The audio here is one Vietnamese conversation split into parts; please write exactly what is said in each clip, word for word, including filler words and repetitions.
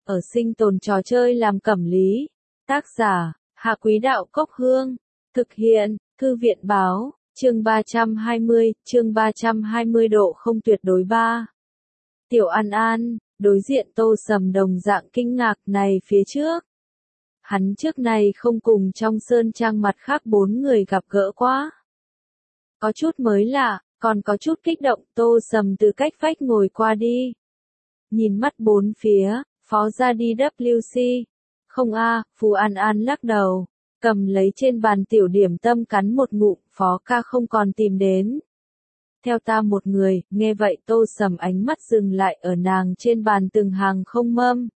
ở sinh tồn trò chơi làm cẩm lý. Tác giả, Hạ Quý Đạo Cốc Hương. Thực hiện, Thư viện Báo, chương ba trăm hai mươi, chương ba trăm hai mươi độ không tuyệt đối ba. Tiểu An An, đối diện Tô Sầm đồng dạng kinh ngạc này phía trước. Hắn trước này không cùng trong sơn trang mặt khác bốn người gặp gỡ quá. Có chút mới lạ, còn có chút kích động. Tô Sầm từ cách vách ngồi qua đi. Nhìn mắt bốn phía, phó ra đi W C. Không a, Phù An An lắc đầu. Cầm lấy trên bàn tiểu điểm tâm cắn một ngụm, phó ca không còn tìm đến. Theo ta một người, nghe vậy Tô Sầm ánh mắt dừng lại ở nàng trên bàn từng hàng không mâm.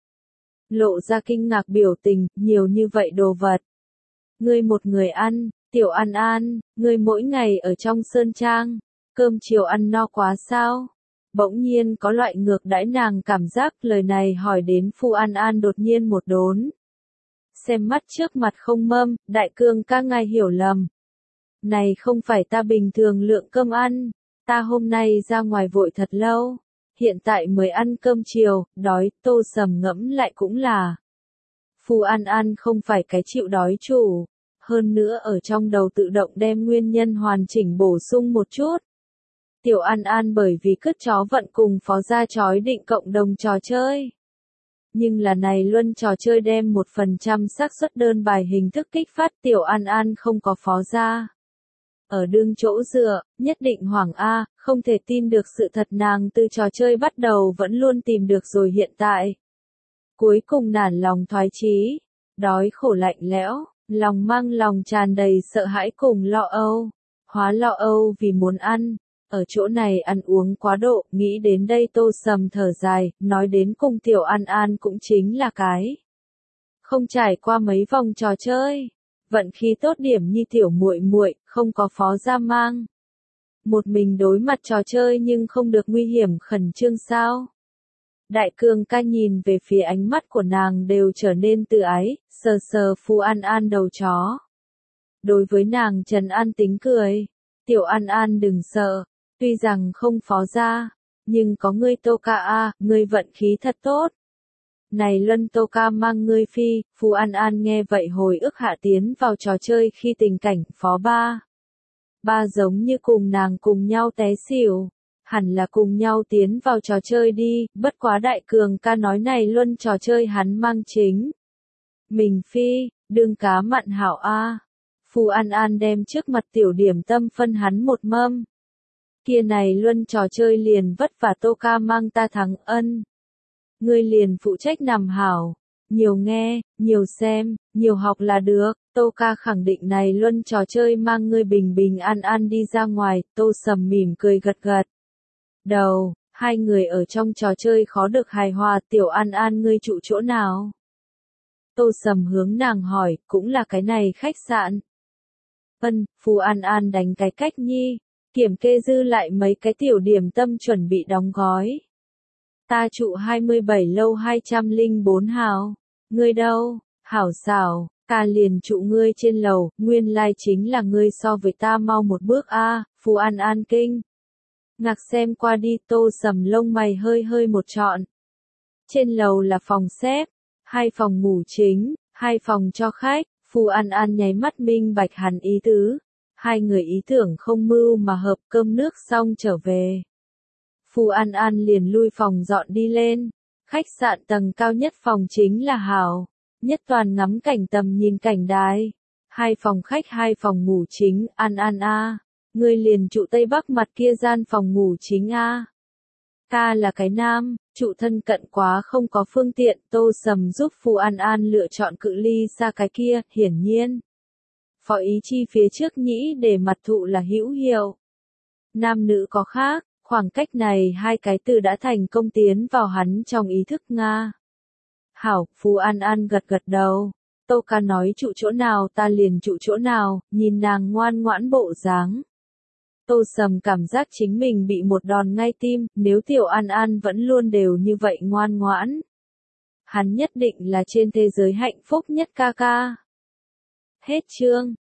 Lộ ra kinh ngạc biểu tình, nhiều như vậy đồ vật. Ngươi một người ăn, Tiểu An An, ngươi mỗi ngày ở trong sơn trang, cơm chiều ăn no quá sao? Bỗng nhiên có loại ngược đãi nàng cảm giác, lời này hỏi đến Phù An An đột nhiên một đốn. Xem mắt trước mặt không mâm, đại cương ca ngài hiểu lầm. Này không phải ta bình thường lượng cơm ăn, ta hôm nay ra ngoài vội thật lâu, hiện tại mới ăn cơm chiều, đói. Tô Sầm ngẫm lại cũng là. Phù An An không phải cái chịu đói chủ, hơn nữa ở trong đầu tự động đem nguyên nhân hoàn chỉnh bổ sung một chút. Tiểu An An bởi vì cứt chó vận cùng phó gia chói định cộng đồng trò chơi. Nhưng là này luân trò chơi đem một phần trăm xác suất đơn bài hình thức kích phát Tiểu An An không có phó gia. Ở đương chỗ dựa, nhất định hoảng A, không thể tin được sự thật nàng từ trò chơi bắt đầu vẫn luôn tìm được rồi hiện tại. Cuối cùng nản lòng thoái chí, đói khổ lạnh lẽo, lòng mang lòng tràn đầy sợ hãi cùng lo âu, hóa lo âu vì muốn ăn. Ở chỗ này ăn uống quá độ, nghĩ đến đây Tô Sầm thở dài, nói đến cùng Tiểu An An cũng chính là cái. Không trải qua mấy vòng trò chơi, vận khí tốt điểm như tiểu muội muội, không có phó gia mang. Một mình đối mặt trò chơi nhưng không được nguy hiểm khẩn trương sao. Đại cương ca nhìn về phía ánh mắt của nàng đều trở nên tự ái, sờ sờ Phù An An đầu chó. Đối với nàng trấn an tính cười, Tiểu An An đừng sợ. Tuy rằng không phó gia, nhưng có ngươi Tô ca a, ngươi vận khí thật tốt. Này luân Tô ca mang ngươi phi, Phù An An nghe vậy hồi ức hạ tiến vào trò chơi khi tình cảnh phó ba. Ba giống như cùng nàng cùng nhau té xỉu, hẳn là cùng nhau tiến vào trò chơi đi, bất quá đại cường ca nói này luân trò chơi hắn mang chính. Mình phi, đương cá mặn hảo a. Phù An An đem trước mặt tiểu điểm tâm phân hắn một mâm. Kia này luân trò chơi liền vất vả Tô ca mang ta thắng ân. Ngươi liền phụ trách nằm hảo, nhiều nghe, nhiều xem, nhiều học là được. Tô ca khẳng định này luân trò chơi mang ngươi bình bình an an đi ra ngoài. Tô Sầm mỉm cười gật gật đầu, hai người ở trong trò chơi khó được hài hòa. Tiểu An An ngươi trụ chỗ nào? Tô Sầm hướng nàng hỏi, cũng là cái này khách sạn. Ân, Phù An An đánh cái cách nhi. Kiểm kê dư lại mấy cái tiểu điểm tâm chuẩn bị đóng gói. Ta trụ hai mươi bảy lâu hai trăm lẻ bốn hào. Ngươi đâu? Hảo xảo, ta liền trụ ngươi trên lầu, nguyên lai chính là ngươi so với ta mau một bước a. À, Phù An An kinh. Ngạc xem qua đi. Tô Sầm lông mày hơi hơi một trọn. Trên lầu là phòng xếp, hai phòng ngủ chính, hai phòng cho khách. Phù An An nháy mắt minh bạch hẳn ý tứ. Hai người ý tưởng không mưu mà hợp, cơm nước xong trở về. Phù An An liền lui phòng dọn đi lên. Khách sạn tầng cao nhất phòng chính là hảo. Nhất toàn ngắm cảnh tầm nhìn cảnh đài. Hai phòng khách hai phòng ngủ chính. An An a, ngươi liền trụ tây bắc mặt kia gian phòng ngủ chính a. Ta là cái nam, trụ thân cận quá không có phương tiện. Tô Sầm giúp Phù An An lựa chọn cự ly xa cái kia, hiển nhiên. Phó ý chi phía trước nhĩ để mặt thụ là hữu hiệu. Nam nữ có khác, khoảng cách này hai cái từ đã thành công tiến vào hắn trong ý thức Nga. Hảo, Phù An An gật gật đầu. Tô ca nói trụ chỗ nào ta liền trụ chỗ nào, nhìn nàng ngoan ngoãn bộ dáng. Tô Sầm cảm giác chính mình bị một đòn ngay tim, nếu Tiểu An An vẫn luôn đều như vậy ngoan ngoãn. Hắn nhất định là trên thế giới hạnh phúc nhất ca ca. Hết chương.